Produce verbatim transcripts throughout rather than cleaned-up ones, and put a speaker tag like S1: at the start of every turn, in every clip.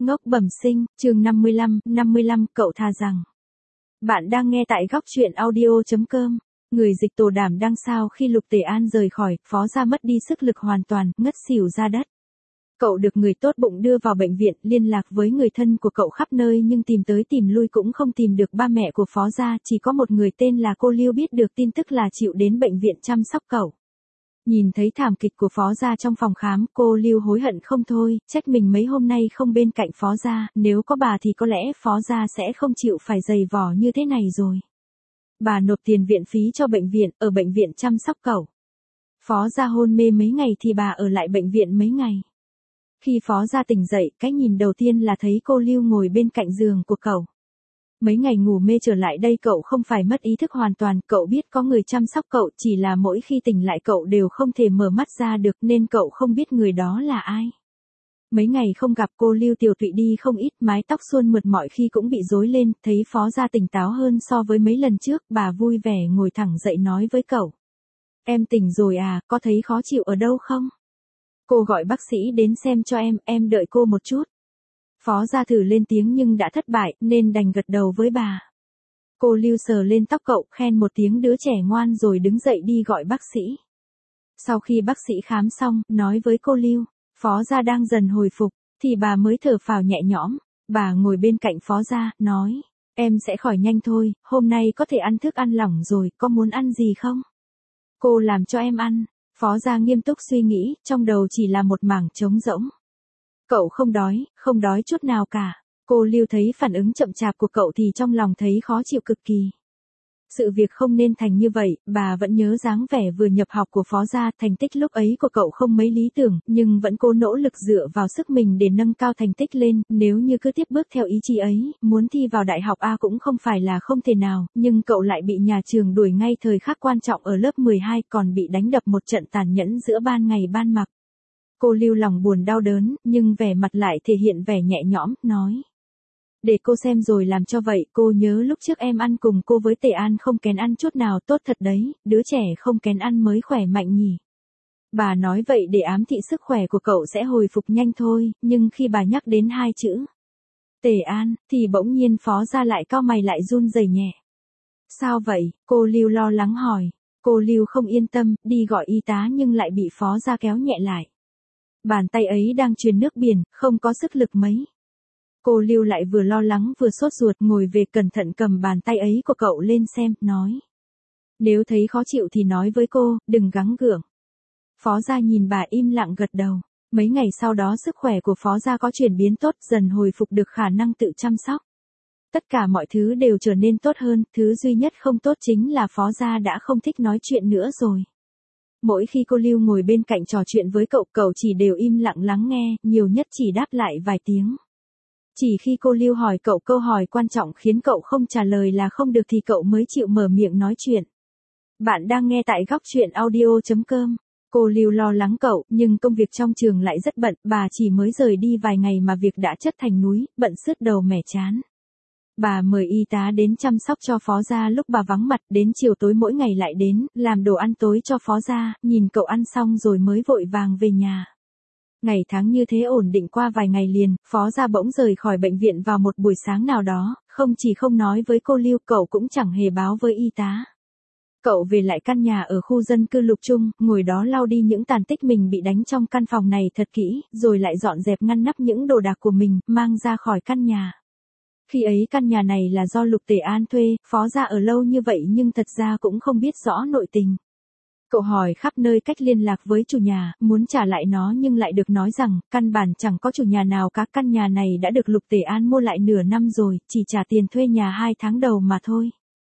S1: Ngốc bẩm sinh, chương năm mươi lăm, năm mươi lăm, cậu thà rằng. Bạn đang nghe tại góc truyện audio.com. Người dịch Tổ Đảm đăng sao khi Lục Tề An rời khỏi, Phó Gia mất đi sức lực hoàn toàn, ngất xỉu ra đất. Cậu được người tốt bụng đưa vào bệnh viện, liên lạc với người thân của cậu khắp nơi nhưng tìm tới tìm lui cũng không tìm được ba mẹ của Phó Gia, chỉ có một người tên là cô Lưu biết được tin tức là chịu đến bệnh viện chăm sóc cậu. Nhìn thấy thảm kịch của Phó Gia trong phòng khám, cô Lưu hối hận không thôi, trách mình mấy hôm nay không bên cạnh Phó Gia, nếu có bà thì có lẽ Phó Gia sẽ không chịu phải dày vò như thế này rồi. Bà nộp tiền viện phí cho bệnh viện, ở bệnh viện chăm sóc cậu. Phó Gia hôn mê mấy ngày thì bà ở lại bệnh viện mấy ngày. Khi Phó Gia tỉnh dậy, cái nhìn đầu tiên là thấy cô Lưu ngồi bên cạnh giường của cậu. Mấy ngày ngủ mê trở lại đây cậu không phải mất ý thức hoàn toàn, cậu biết có người chăm sóc cậu, chỉ là mỗi khi tỉnh lại cậu đều không thể mở mắt ra được nên cậu không biết người đó là ai. Mấy ngày không gặp cô Lưu tiểu tụy đi không ít, mái tóc suôn mượt mọi khi cũng bị rối lên, thấy Phó Gia tỉnh táo hơn so với mấy lần trước, bà vui vẻ ngồi thẳng dậy nói với cậu. Em tỉnh rồi à, có thấy khó chịu ở đâu không? Cô gọi bác sĩ đến xem cho em, em đợi cô một chút. Phó Gia thử lên tiếng nhưng đã thất bại, nên đành gật đầu với bà. Cô Lưu sờ lên tóc cậu, khen một tiếng đứa trẻ ngoan rồi đứng dậy đi gọi bác sĩ. Sau khi bác sĩ khám xong, nói với cô Lưu, Phó Gia đang dần hồi phục, thì bà mới thở phào nhẹ nhõm. Bà ngồi bên cạnh Phó Gia, nói, em sẽ khỏi nhanh thôi, hôm nay có thể ăn thức ăn lỏng rồi, có muốn ăn gì không? Cô làm cho em ăn. Phó Gia nghiêm túc suy nghĩ, trong đầu chỉ là một mảng trống rỗng. Cậu không đói, không đói chút nào cả. Cô Lưu thấy phản ứng chậm chạp của cậu thì trong lòng thấy khó chịu cực kỳ. Sự việc không nên thành như vậy, bà vẫn nhớ dáng vẻ vừa nhập học của Phó Gia, thành tích lúc ấy của cậu không mấy lý tưởng, nhưng vẫn cố nỗ lực dựa vào sức mình để nâng cao thành tích lên, nếu như cứ tiếp bước theo ý chí ấy, muốn thi vào đại học A cũng không phải là không thể nào, nhưng cậu lại bị nhà trường đuổi ngay thời khắc quan trọng ở lớp mười hai, còn bị đánh đập một trận tàn nhẫn giữa ban ngày ban mặt. Cô Lưu lòng buồn đau đớn, nhưng vẻ mặt lại thể hiện vẻ nhẹ nhõm, nói. Để cô xem rồi làm cho vậy, cô nhớ lúc trước em ăn cùng cô với Tề An không kén ăn chút nào, tốt thật đấy, đứa trẻ không kén ăn mới khỏe mạnh nhỉ. Bà nói vậy để ám thị sức khỏe của cậu sẽ hồi phục nhanh thôi, nhưng khi bà nhắc đến hai chữ Tề An, thì bỗng nhiên Phó Gia lại cau mày lại run rẩy nhẹ. Sao vậy, cô Lưu lo lắng hỏi. Cô Lưu không yên tâm, đi gọi y tá nhưng lại bị Phó Gia kéo nhẹ lại. Bàn tay ấy đang truyền nước biển, không có sức lực mấy. Cô Lưu lại vừa lo lắng vừa sốt ruột ngồi về cẩn thận cầm bàn tay ấy của cậu lên xem, nói. Nếu thấy khó chịu thì nói với cô, đừng gắng gượng. Phó Gia nhìn bà im lặng gật đầu. Mấy ngày sau đó sức khỏe của Phó Gia có chuyển biến tốt, dần hồi phục được khả năng tự chăm sóc. Tất cả mọi thứ đều trở nên tốt hơn, thứ duy nhất không tốt chính là Phó Gia đã không thích nói chuyện nữa rồi. Mỗi khi cô Lưu ngồi bên cạnh trò chuyện với cậu, cậu chỉ đều im lặng lắng nghe, nhiều nhất chỉ đáp lại vài tiếng. Chỉ khi cô Lưu hỏi cậu câu hỏi quan trọng khiến cậu không trả lời là không được thì cậu mới chịu mở miệng nói chuyện. Bạn đang nghe tại góc truyện audio.com. Cô Lưu lo lắng cậu, nhưng công việc trong trường lại rất bận, bà chỉ mới rời đi vài ngày mà việc đã chất thành núi, bận sứt đầu mẻ chán. Bà mời y tá đến chăm sóc cho Phó Gia lúc bà vắng mặt, đến chiều tối mỗi ngày lại đến, làm đồ ăn tối cho Phó Gia, nhìn cậu ăn xong rồi mới vội vàng về nhà. Ngày tháng như thế ổn định qua vài ngày liền, Phó Gia bỗng rời khỏi bệnh viện vào một buổi sáng nào đó, không chỉ không nói với cô Lưu, cậu cũng chẳng hề báo với y tá. Cậu về lại căn nhà ở khu dân cư Lục Trung, ngồi đó lau đi những tàn tích mình bị đánh trong căn phòng này thật kỹ, rồi lại dọn dẹp ngăn nắp những đồ đạc của mình, mang ra khỏi căn nhà. Khi ấy căn nhà này là do Lục Tề An thuê, Phó Gia ở lâu như vậy nhưng thật ra cũng không biết rõ nội tình. Cậu hỏi khắp nơi cách liên lạc với chủ nhà, muốn trả lại nó nhưng lại được nói rằng, căn bản chẳng có chủ nhà nào cả, căn nhà này đã được Lục Tề An mua lại nửa năm rồi, chỉ trả tiền thuê nhà hai tháng đầu mà thôi.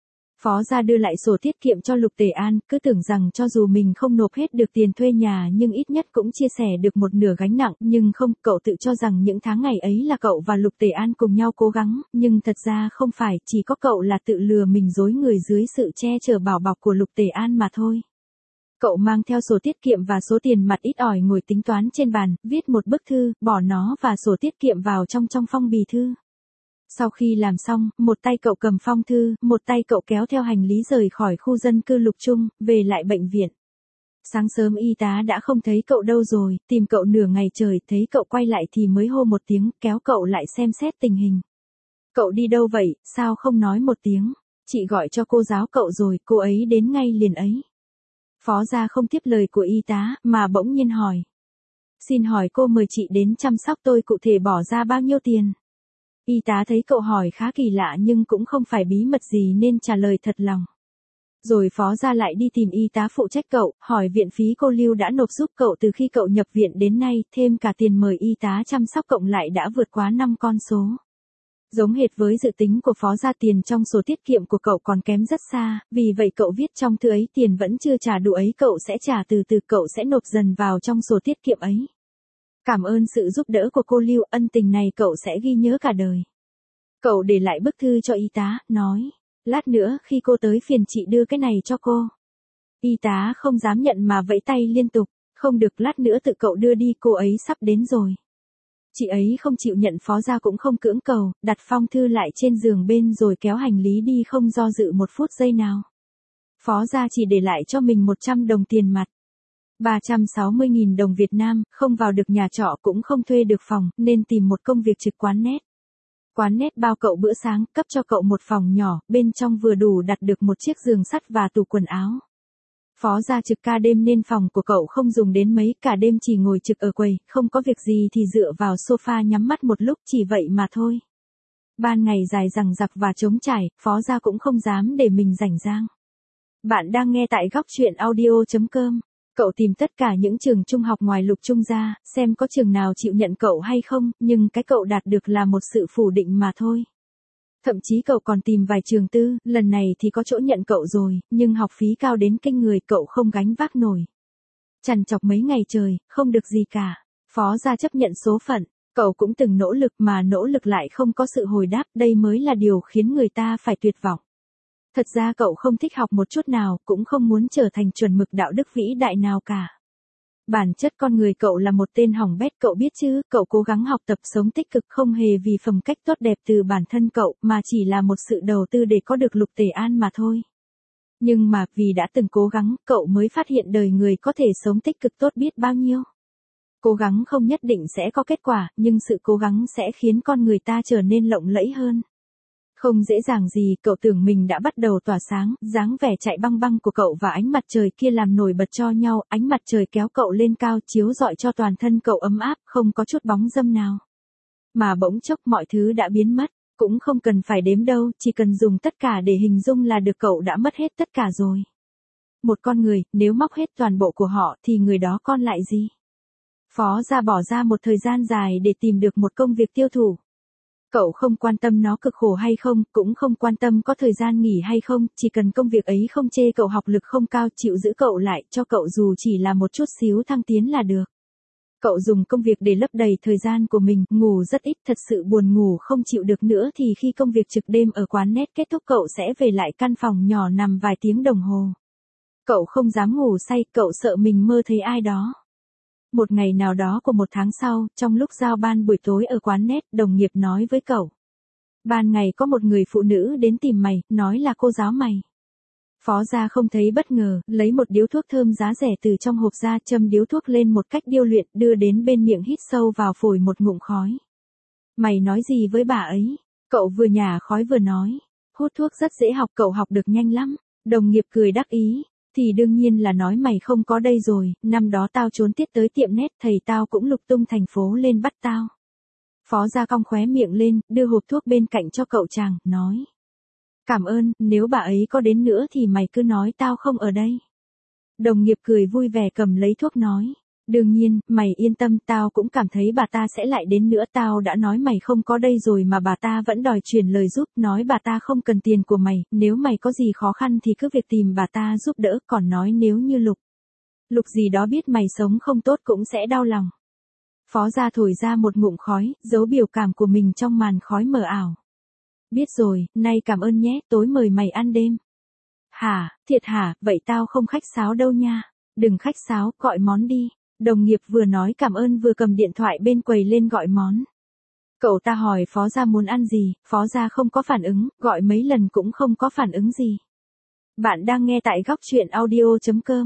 S1: Phó Gia đưa lại sổ tiết kiệm cho Lục Tề An, cứ tưởng rằng cho dù mình không nộp hết được tiền thuê nhà nhưng ít nhất cũng chia sẻ được một nửa gánh nặng, nhưng không, cậu tự cho rằng những tháng ngày ấy là cậu và Lục Tề An cùng nhau cố gắng, nhưng thật ra không phải, chỉ có cậu là tự lừa mình dối người dưới sự che chở bảo bọc của Lục Tề An mà thôi. Cậu mang theo sổ tiết kiệm và số tiền mặt ít ỏi ngồi tính toán trên bàn, viết một bức thư, bỏ nó và sổ tiết kiệm vào trong trong phong bì thư. Sau khi làm xong, một tay cậu cầm phong thư, một tay cậu kéo theo hành lý rời khỏi khu dân cư Lục Trung, về lại bệnh viện. Sáng sớm y tá đã không thấy cậu đâu rồi, tìm cậu nửa ngày trời, thấy cậu quay lại thì mới hô một tiếng, kéo cậu lại xem xét tình hình. Cậu đi đâu vậy, sao không nói một tiếng? Chị gọi cho cô giáo cậu rồi, cô ấy đến ngay liền ấy. Phó gia không tiếp lời của y tá, mà bỗng nhiên hỏi. Xin hỏi cô mời chị đến chăm sóc tôi cụ thể bỏ ra bao nhiêu tiền? Y tá thấy cậu hỏi khá kỳ lạ nhưng cũng không phải bí mật gì nên trả lời thật lòng. Rồi phó gia lại đi tìm y tá phụ trách cậu, hỏi viện phí cô Lưu đã nộp giúp cậu từ khi cậu nhập viện đến nay, thêm cả tiền mời y tá chăm sóc cộng lại đã vượt quá năm con số. Giống hệt với dự tính của phó gia, tiền trong sổ tiết kiệm của cậu còn kém rất xa, vì vậy cậu viết trong thư ấy tiền vẫn chưa trả đủ ấy cậu sẽ trả từ từ, cậu sẽ nộp dần vào trong sổ tiết kiệm ấy. Cảm ơn sự giúp đỡ của cô Lưu, ân tình này cậu sẽ ghi nhớ cả đời. Cậu để lại bức thư cho y tá, nói, lát nữa khi cô tới phiền chị đưa cái này cho cô. Y tá không dám nhận mà vẫy tay liên tục, không được, lát nữa tự cậu đưa đi, cô ấy sắp đến rồi. Chị ấy không chịu nhận, phó gia cũng không cưỡng cầu, đặt phong thư lại trên giường bên rồi kéo hành lý đi không do dự một phút giây nào. Phó gia chỉ để lại cho mình một trăm đồng tiền mặt. ba trăm sáu mươi nghìn đồng Việt Nam, không vào được nhà trọ cũng không thuê được phòng, nên tìm một công việc trực quán net. Quán net bao cậu bữa sáng, cấp cho cậu một phòng nhỏ, bên trong vừa đủ đặt được một chiếc giường sắt và tủ quần áo. Phó gia trực ca đêm nên phòng của cậu không dùng đến mấy, cả đêm chỉ ngồi trực ở quầy, không có việc gì thì dựa vào sofa nhắm mắt một lúc, chỉ vậy mà thôi. Ban ngày dài dằng dặc và trống trải, phó gia cũng không dám để mình rảnh rang. Bạn đang nghe tại góc truyện audio chấm com. Cậu tìm tất cả những trường trung học ngoài Lục Trung ra, xem có trường nào chịu nhận cậu hay không, nhưng cái cậu đạt được là một sự phủ định mà thôi. Thậm chí cậu còn tìm vài trường tư, lần này thì có chỗ nhận cậu rồi, nhưng học phí cao đến kinh người, cậu không gánh vác nổi. Trằn trọc mấy ngày trời, không được gì cả. Phó gia chấp nhận số phận, cậu cũng từng nỗ lực mà nỗ lực lại không có sự hồi đáp, đây mới là điều khiến người ta phải tuyệt vọng. Thật ra cậu không thích học một chút nào, cũng không muốn trở thành chuẩn mực đạo đức vĩ đại nào cả. Bản chất con người cậu là một tên hỏng bét, cậu biết chứ, cậu cố gắng học tập sống tích cực không hề vì phẩm cách tốt đẹp từ bản thân cậu, mà chỉ là một sự đầu tư để có được Lục Tề An mà thôi. Nhưng mà, vì đã từng cố gắng, cậu mới phát hiện đời người có thể sống tích cực tốt biết bao nhiêu. Cố gắng không nhất định sẽ có kết quả, nhưng sự cố gắng sẽ khiến con người ta trở nên lộng lẫy hơn. Không dễ dàng gì, cậu tưởng mình đã bắt đầu tỏa sáng, dáng vẻ chạy băng băng của cậu và ánh mặt trời kia làm nổi bật cho nhau, ánh mặt trời kéo cậu lên cao chiếu rọi cho toàn thân cậu ấm áp, không có chút bóng râm nào. Mà bỗng chốc mọi thứ đã biến mất, cũng không cần phải đếm đâu, chỉ cần dùng tất cả để hình dung là được, cậu đã mất hết tất cả rồi. Một con người, nếu móc hết toàn bộ của họ thì người đó còn lại gì? Phó gia bỏ ra một thời gian dài để tìm được một công việc tiêu thụ. Cậu không quan tâm nó cực khổ hay không, cũng không quan tâm có thời gian nghỉ hay không, chỉ cần công việc ấy không chê cậu học lực không cao, chịu giữ cậu lại, cho cậu dù chỉ là một chút xíu thăng tiến là được. Cậu dùng công việc để lấp đầy thời gian của mình, ngủ rất ít, thật sự buồn ngủ không chịu được nữa thì khi công việc trực đêm ở quán net kết thúc cậu sẽ về lại căn phòng nhỏ nằm vài tiếng đồng hồ. Cậu không dám ngủ say, cậu sợ mình mơ thấy ai đó. Một ngày nào đó của một tháng sau, trong lúc giao ban buổi tối ở quán net, đồng nghiệp nói với cậu. Ban ngày có một người phụ nữ đến tìm mày, nói là cô giáo mày. Phó gia không thấy bất ngờ, lấy một điếu thuốc thơm giá rẻ từ trong hộp ra, châm điếu thuốc lên một cách điêu luyện, đưa đến bên miệng hít sâu vào phổi một ngụm khói. Mày nói gì với bà ấy? Cậu vừa nhả khói vừa nói. Hút thuốc rất dễ học, cậu học được nhanh lắm. Đồng nghiệp cười đắc ý. Thì đương nhiên là nói mày không có đây rồi, năm đó tao trốn tiết tới tiệm net, thầy tao cũng lục tung thành phố lên bắt tao. Phó gia cong khóe miệng lên, đưa hộp thuốc bên cạnh cho cậu chàng, nói. Cảm ơn, nếu bà ấy có đến nữa thì mày cứ nói tao không ở đây. Đồng nghiệp cười vui vẻ cầm lấy thuốc nói. Đương nhiên, mày yên tâm, tao cũng cảm thấy bà ta sẽ lại đến nữa, tao đã nói mày không có đây rồi mà bà ta vẫn đòi truyền lời giúp, nói bà ta không cần tiền của mày, nếu mày có gì khó khăn thì cứ việc tìm bà ta giúp đỡ, còn nói nếu như Lục. Lục gì đó biết mày sống không tốt cũng sẽ đau lòng. Phó gia thổi ra một ngụm khói, giấu biểu cảm của mình trong màn khói mờ ảo. Biết rồi, nay cảm ơn nhé, tối mời mày ăn đêm. Hả, thiệt hả, vậy tao không khách sáo đâu nha. Đừng khách sáo, gọi món đi. Đồng nghiệp vừa nói cảm ơn vừa cầm điện thoại bên quầy lên gọi món. Cậu ta hỏi phó gia muốn ăn gì, phó gia không có phản ứng, gọi mấy lần cũng không có phản ứng gì. Bạn đang nghe tại góc truyện audio chấm com.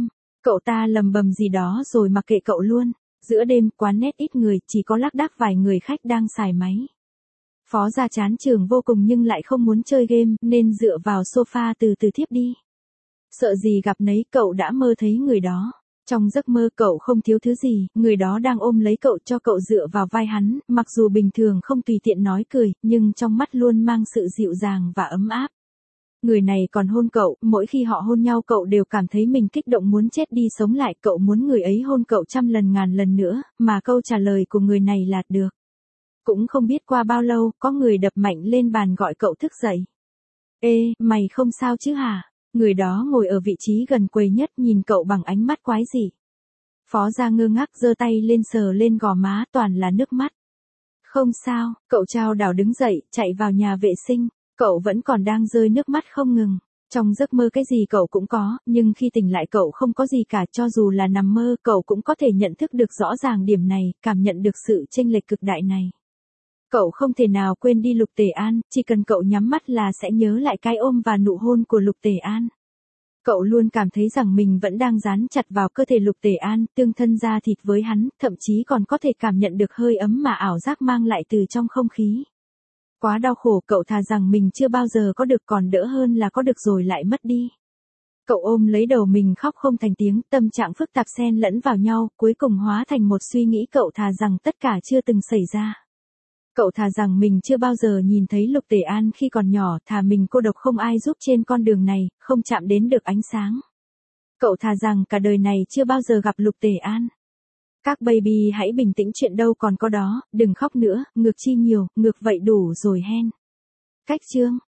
S1: Cậu ta lầm bầm gì đó rồi mặc kệ cậu luôn. Giữa đêm quán net ít người, chỉ có lác đác vài người khách đang xài máy. Phó Gia chán trường vô cùng nhưng lại không muốn chơi game, nên dựa vào sofa từ từ thiếp đi. Sợ gì gặp nấy, cậu đã mơ thấy người đó. Trong giấc mơ cậu không thiếu thứ gì, người đó đang ôm lấy cậu cho cậu dựa vào vai hắn, mặc dù bình thường không tùy tiện nói cười, nhưng trong mắt luôn mang sự dịu dàng và ấm áp. Người này còn hôn cậu, mỗi khi họ hôn nhau cậu đều cảm thấy mình kích động muốn chết đi sống lại, cậu muốn người ấy hôn cậu trăm lần ngàn lần nữa, mà câu trả lời của người này là được. Cũng không biết qua bao lâu, có người đập mạnh lên bàn gọi cậu thức dậy. Ê, mày không sao chứ hả? Người đó ngồi ở vị trí gần quầy nhất nhìn cậu bằng ánh mắt quái dị. Phó Gia ngơ ngác giơ tay lên sờ lên gò má toàn là nước mắt. Không sao, cậu chao đảo đứng dậy, chạy vào nhà vệ sinh. Cậu vẫn còn đang rơi nước mắt không ngừng. Trong giấc mơ cái gì cậu cũng có, nhưng khi tỉnh lại cậu không có gì cả, cho dù là nằm mơ cậu cũng có thể nhận thức được rõ ràng điểm này, cảm nhận được sự chênh lệch cực đại này. Cậu không thể nào quên đi Lục Tề An, chỉ cần cậu nhắm mắt là sẽ nhớ lại cái ôm và nụ hôn của Lục Tề An. Cậu luôn cảm thấy rằng mình vẫn đang dán chặt vào cơ thể Lục Tề An, tương thân da thịt với hắn, thậm chí còn có thể cảm nhận được hơi ấm mà ảo giác mang lại từ trong không khí. Quá đau khổ, cậu thà rằng mình chưa bao giờ có được còn đỡ hơn là có được rồi lại mất đi. Cậu ôm lấy đầu mình khóc không thành tiếng, tâm trạng phức tạp xen lẫn vào nhau, cuối cùng hóa thành một suy nghĩ, cậu thà rằng tất cả chưa từng xảy ra. Cậu thà rằng mình chưa bao giờ nhìn thấy Lục Tề An khi còn nhỏ, thà mình cô độc không ai giúp trên con đường này, không chạm đến được ánh sáng. Cậu thà rằng cả đời này chưa bao giờ gặp Lục Tề An. Các baby hãy bình tĩnh, chuyện đâu còn có đó, đừng khóc nữa, ngược chi nhiều, ngược vậy đủ rồi hen. Cách chương